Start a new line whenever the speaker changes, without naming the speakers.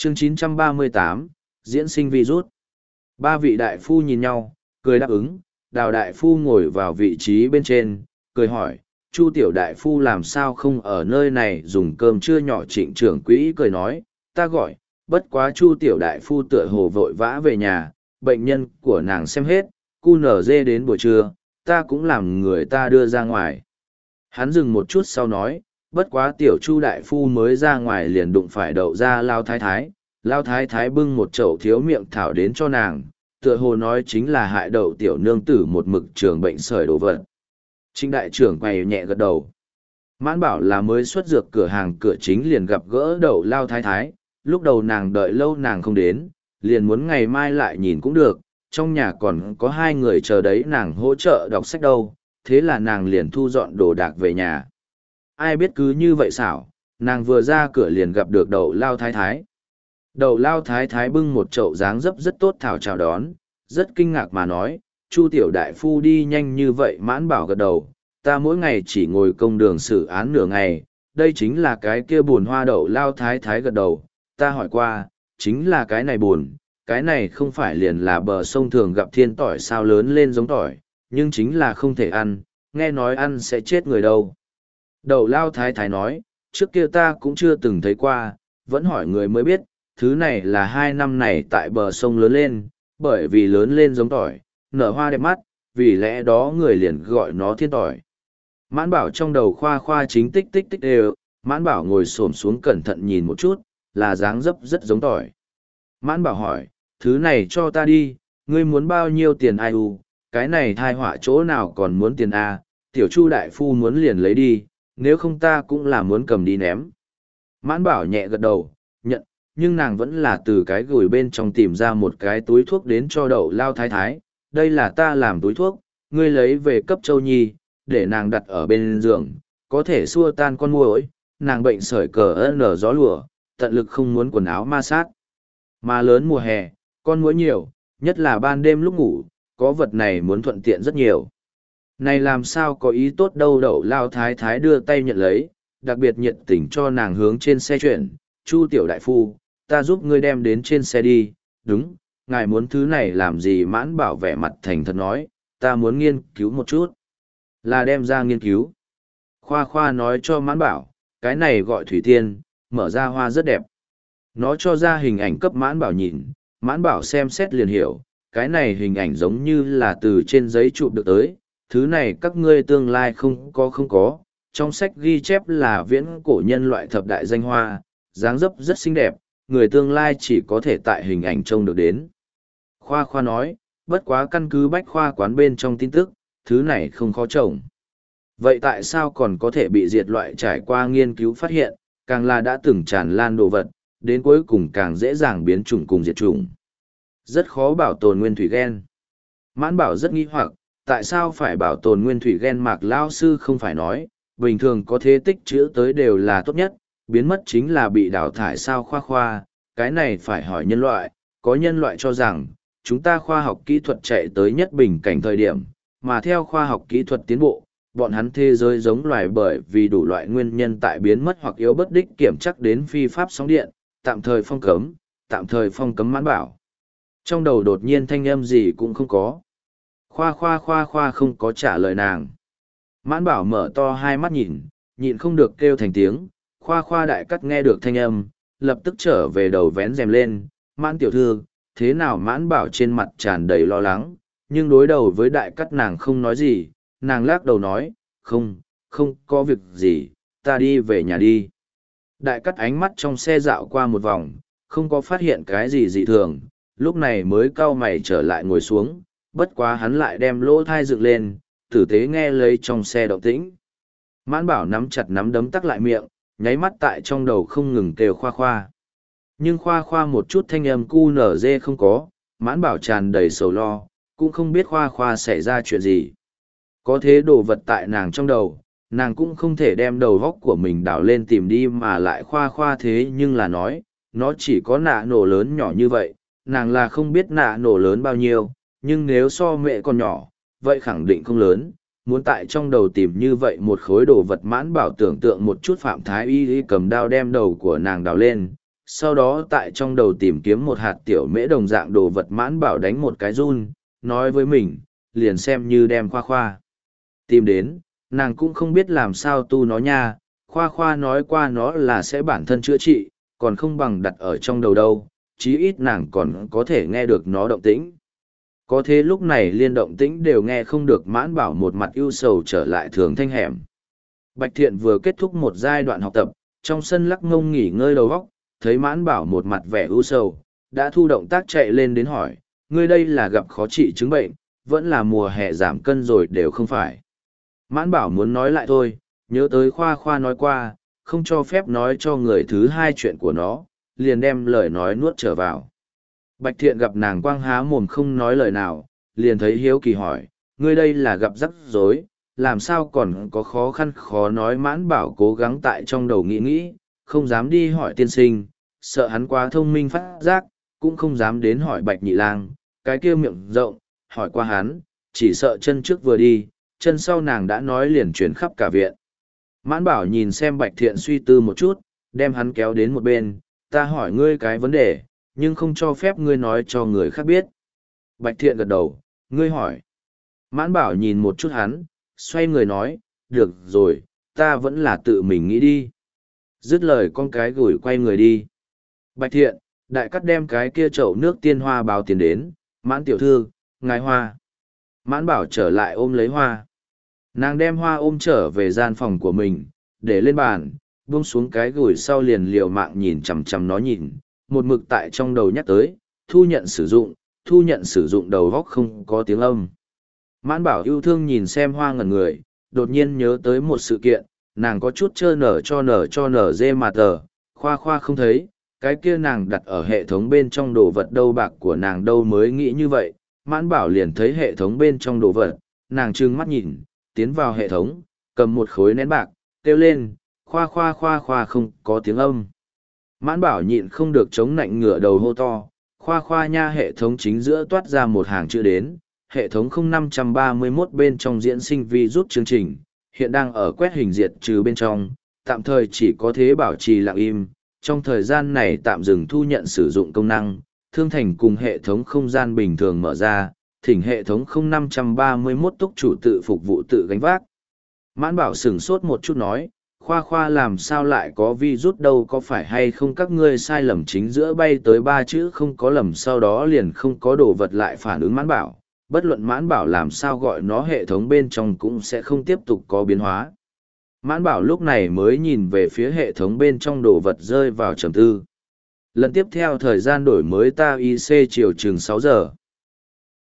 Chương 938, diễn sinh virus. Ba vị đại phu nhìn nhau, cười đáp ứng, Đào đại phu ngồi vào vị trí bên trên, cười hỏi, Chu tiểu đại phu làm sao không ở nơi này dùng cơm trưa nhỏ. Trịnh trưởng quỹ cười nói, ta gọi, bất quá Chu tiểu đại phu tựa hồ vội vã về nhà, bệnh nhân của nàng xem hết, cu nở dê đến buổi trưa, ta cũng làm người ta đưa ra ngoài. Hắn dừng một chút sau nói, bất quá tiểu Chu đại phu mới ra ngoài liền đụng phải đậu ra Lao Thái Thái. Lao Thái Thái bưng một chậu thiếu miệng thảo đến cho nàng, tựa hồ nói chính là hại đậu tiểu nương tử một mực trường bệnh sởi đồ vật. Trịnh đại trưởng quay nhẹ gật đầu. Mãn bảo là mới xuất dược cửa hàng cửa chính liền gặp gỡ đậu Lao Thái Thái, lúc đầu nàng đợi lâu nàng không đến, liền muốn ngày mai lại nhìn cũng được, trong nhà còn có hai người chờ đấy nàng hỗ trợ đọc sách đâu, thế là nàng liền thu dọn đồ đạc về nhà. Ai biết cứ như vậy xảo, nàng vừa ra cửa liền gặp được đậu Lao Thái Thái. Đậu Lao Thái Thái bưng một chậu dáng dấp rất tốt thảo chào đón, rất kinh ngạc mà nói, Chu tiểu đại phu đi nhanh như vậy. Mãn bảo gật đầu, ta mỗi ngày chỉ ngồi công đường xử án nửa ngày, đây chính là cái kia buồn hoa. Đậu Lao Thái Thái gật đầu, ta hỏi qua, chính là cái này buồn, cái này không phải liền là bờ sông thường gặp thiên tỏi sao, lớn lên giống tỏi, nhưng chính là không thể ăn, nghe nói ăn sẽ chết người đâu. Đậu Lao Thái Thái nói, trước kia ta cũng chưa từng thấy qua, vẫn hỏi người mới biết, thứ này là 2 năm này tại bờ sông lớn lên, bởi vì lớn lên giống tỏi, nở hoa đẹp mắt, vì lẽ đó người liền gọi nó thiên tỏi. Mãn bảo trong đầu khoa khoa chính tích tích tích đều, mãn bảo ngồi xổm xuống cẩn thận nhìn một chút, là dáng dấp rất giống tỏi. Mãn bảo hỏi, thứ này cho ta đi, ngươi muốn bao nhiêu tiền ai u, cái này thai họa chỗ nào còn muốn tiền a, tiểu Chu đại phu muốn liền lấy đi, nếu không ta cũng là muốn cầm đi ném. Mãn bảo nhẹ gật đầu, nhận, nhưng nàng vẫn là từ cái gửi bên trong tìm ra một cái túi thuốc đến cho đậu Lao Thái Thái, đây là ta làm túi thuốc, ngươi lấy về cấp Châu Nhi, để nàng đặt ở bên giường, có thể xua tan con muỗi, nàng bệnh sởi cờ nở gió lùa, tận lực không muốn quần áo ma sát. Mà lớn mùa hè, con muỗi nhiều, nhất là ban đêm lúc ngủ, có vật này muốn thuận tiện rất nhiều. Này làm sao có ý tốt đâu. Đậu Lao Thái Thái đưa tay nhận lấy, đặc biệt nhiệt tình cho nàng hướng trên xe chuyển, Chu tiểu đại phu, ta giúp ngươi đem đến trên xe đi, đúng, ngài muốn thứ này làm gì? Mãn bảo vẻ mặt thành thật nói, ta muốn nghiên cứu một chút. Là đem ra nghiên cứu. Khoa khoa nói cho mãn bảo, cái này gọi thủy tiên, mở ra hoa rất đẹp. Nó cho ra hình ảnh cấp mãn bảo nhìn, mãn bảo xem xét liền hiểu, cái này hình ảnh giống như là từ trên giấy chụp được tới, thứ này các ngươi tương lai không có, trong sách ghi chép là viễn cổ nhân loại thập đại danh hoa, dáng dấp rất xinh đẹp, người tương lai chỉ có thể tại hình ảnh trông được đến. Khoa khoa nói, bất quá căn cứ bách khoa quán bên trong tin tức, thứ này không khó trồng. Vậy tại sao còn có thể bị diệt loại? Trải qua nghiên cứu phát hiện, càng là đã từng tràn lan đồ vật, đến cuối cùng càng dễ dàng biến chủng cùng diệt chủng. Rất khó bảo tồn nguyên thủy gen. Mãn bảo rất nghi hoặc, tại sao phải bảo tồn nguyên thủy gen? Mạc lao sư không phải nói, bình thường có thế tích trữ tới đều là tốt nhất, biến mất chính là bị đào thải sao? Khoa khoa, cái này phải hỏi nhân loại, có nhân loại cho rằng, chúng ta khoa học kỹ thuật chạy tới nhất bình cảnh thời điểm, mà theo khoa học kỹ thuật tiến bộ, bọn hắn thế giới giống loài bởi vì đủ loại nguyên nhân tại biến mất hoặc yếu bất đích kiểm chắc đến phi pháp sóng điện, tạm thời phong cấm. Mãn bảo. Trong đầu đột nhiên thanh âm gì cũng không có. Khoa khoa không có trả lời nàng. Mãn bảo mở to hai mắt nhịn không được kêu thành tiếng, khoa khoa đại cắt nghe được thanh âm, lập tức trở về đầu vén rèm lên, Mãn tiểu thư, thế nào? Mãn bảo trên mặt tràn đầy lo lắng, nhưng đối đầu với đại cắt nàng không nói gì, nàng lắc đầu nói, không có việc gì, ta đi về nhà đi. Đại cắt ánh mắt trong xe dạo qua một vòng, không có phát hiện cái gì dị thường, lúc này mới cau mày trở lại ngồi xuống, bất quá hắn lại đem lỗ thai dựng lên, tử tế nghe lấy trong xe động tĩnh. Mãn bảo nắm chặt nắm đấm tắc lại miệng, nháy mắt tại trong đầu không ngừng kêu khoa khoa. Nhưng khoa khoa một chút thanh âm cu nở dê không có, mãn bảo tràn đầy sầu lo, cũng không biết khoa khoa xảy ra chuyện gì. Có thế đồ vật tại nàng trong đầu, nàng cũng không thể đem đầu góc của mình đảo lên tìm đi, mà lại khoa khoa thế nhưng là nói, nó chỉ có nạ nổ lớn nhỏ như vậy, nàng là không biết nạ nổ lớn bao nhiêu, nhưng nếu so mẹ còn nhỏ, vậy khẳng định không lớn. Muốn tại trong đầu tìm như vậy một khối đồ vật. Mãn bảo tưởng tượng một chút Phạm Thái Y cầm đao đem đầu của nàng đào lên, sau đó tại trong đầu tìm kiếm một hạt tiểu mễ đồng dạng đồ vật. Mãn Bảo đánh một cái run, nói với mình, liền xem như đem Khoa Khoa tìm đến, nàng cũng không biết làm sao tu nó nha. Khoa Khoa nói qua nó là sẽ bản thân chữa trị, còn không bằng đặt ở trong đầu đâu, chí ít nàng còn có thể nghe được nó động tĩnh. Có thế lúc này liên động tĩnh đều nghe không được. Mãn Bảo một mặt ưu sầu trở lại thường thanh hẻm. Bạch Thiện vừa kết thúc một giai đoạn học tập, trong sân lắc mông nghỉ ngơi đầu óc, thấy Mãn Bảo một mặt vẻ ưu sầu, đã thu động tác chạy lên đến hỏi, ngươi đây là gặp khó trị chứng bệnh, vẫn là mùa hè giảm cân rồi đều không phải. Mãn Bảo muốn nói lại thôi, nhớ tới Khoa Khoa nói qua, không cho phép nói cho người thứ hai chuyện của nó, liền đem lời nói nuốt trở vào. Bạch Thiện gặp nàng quang há mồm không nói lời nào, liền thấy hiếu kỳ hỏi, ngươi đây là gặp rắc rối, làm sao còn có khó khăn khó nói. Mãn Bảo cố gắng tại trong đầu nghĩ, không dám đi hỏi tiên sinh, sợ hắn quá thông minh phát giác, cũng không dám đến hỏi Bạch Nhị Lang, cái kia miệng rộng, hỏi qua hắn, chỉ sợ chân trước vừa đi, chân sau nàng đã nói liền chuyển khắp cả viện. Mãn Bảo nhìn xem Bạch Thiện suy tư một chút, đem hắn kéo đến một bên, ta hỏi ngươi cái vấn đề, nhưng không cho phép ngươi nói cho người khác biết. Bạch Thiện gật đầu, ngươi hỏi. Mãn Bảo nhìn một chút hắn, xoay người nói, được rồi, ta vẫn là tự mình nghĩ đi. Dứt lời con cái gửi quay người đi. Bạch Thiện, đại cắt đem cái kia chậu nước tiên hoa báo tiền đến, Mãn tiểu thư, ngài hoa. Mãn Bảo trở lại ôm lấy hoa. Nàng đem hoa ôm trở về gian phòng của mình, để lên bàn, buông xuống cái gửi sau liền liều mạng nhìn chằm chằm nó nhìn, một mực tại trong đầu nhắc tới, thu nhận sử dụng đầu góc không có tiếng âm. Mãn Bảo yêu thương nhìn xem hoa ngẩn người, đột nhiên nhớ tới một sự kiện, nàng có chút trơ nở dê mà tờ, Khoa Khoa không thấy, cái kia nàng đặt ở hệ thống bên trong đồ vật đâu bạc của nàng đâu mới nghĩ như vậy. Mãn Bảo liền thấy hệ thống bên trong đồ vật, nàng trừng mắt nhìn, tiến vào hệ thống, cầm một khối nén bạc, kêu lên, Khoa Khoa không có tiếng âm. Mãn Bảo nhịn không được chống nạnh ngửa đầu hô to, Khoa Khoa nha. Hệ thống chính giữa toát ra một hàng chữ đến, hệ thống 0531 bên trong diễn sinh virus chương trình, hiện đang ở quét hình diệt trừ bên trong, tạm thời chỉ có thế bảo trì lặng im, trong thời gian này tạm dừng thu nhận sử dụng công năng, thương thành cùng hệ thống không gian bình thường mở ra, thỉnh hệ thống 0531 túc chủ tự phục vụ tự gánh vác. Mãn Bảo sửng sốt một chút nói, Khoa Khoa làm sao lại có virus đâu, có phải hay không các ngươi sai lầm chính giữa bay tới 3 chữ không có lầm sau đó liền không có đồ vật lại phản ứng. Mãn Bảo, bất luận Mãn Bảo làm sao gọi nó hệ thống bên trong cũng sẽ không tiếp tục có biến hóa. Mãn Bảo lúc này mới nhìn về phía hệ thống bên trong đồ vật rơi vào trầm tư. Lần tiếp theo thời gian đổi mới ta IC chiều chừng 6 giờ.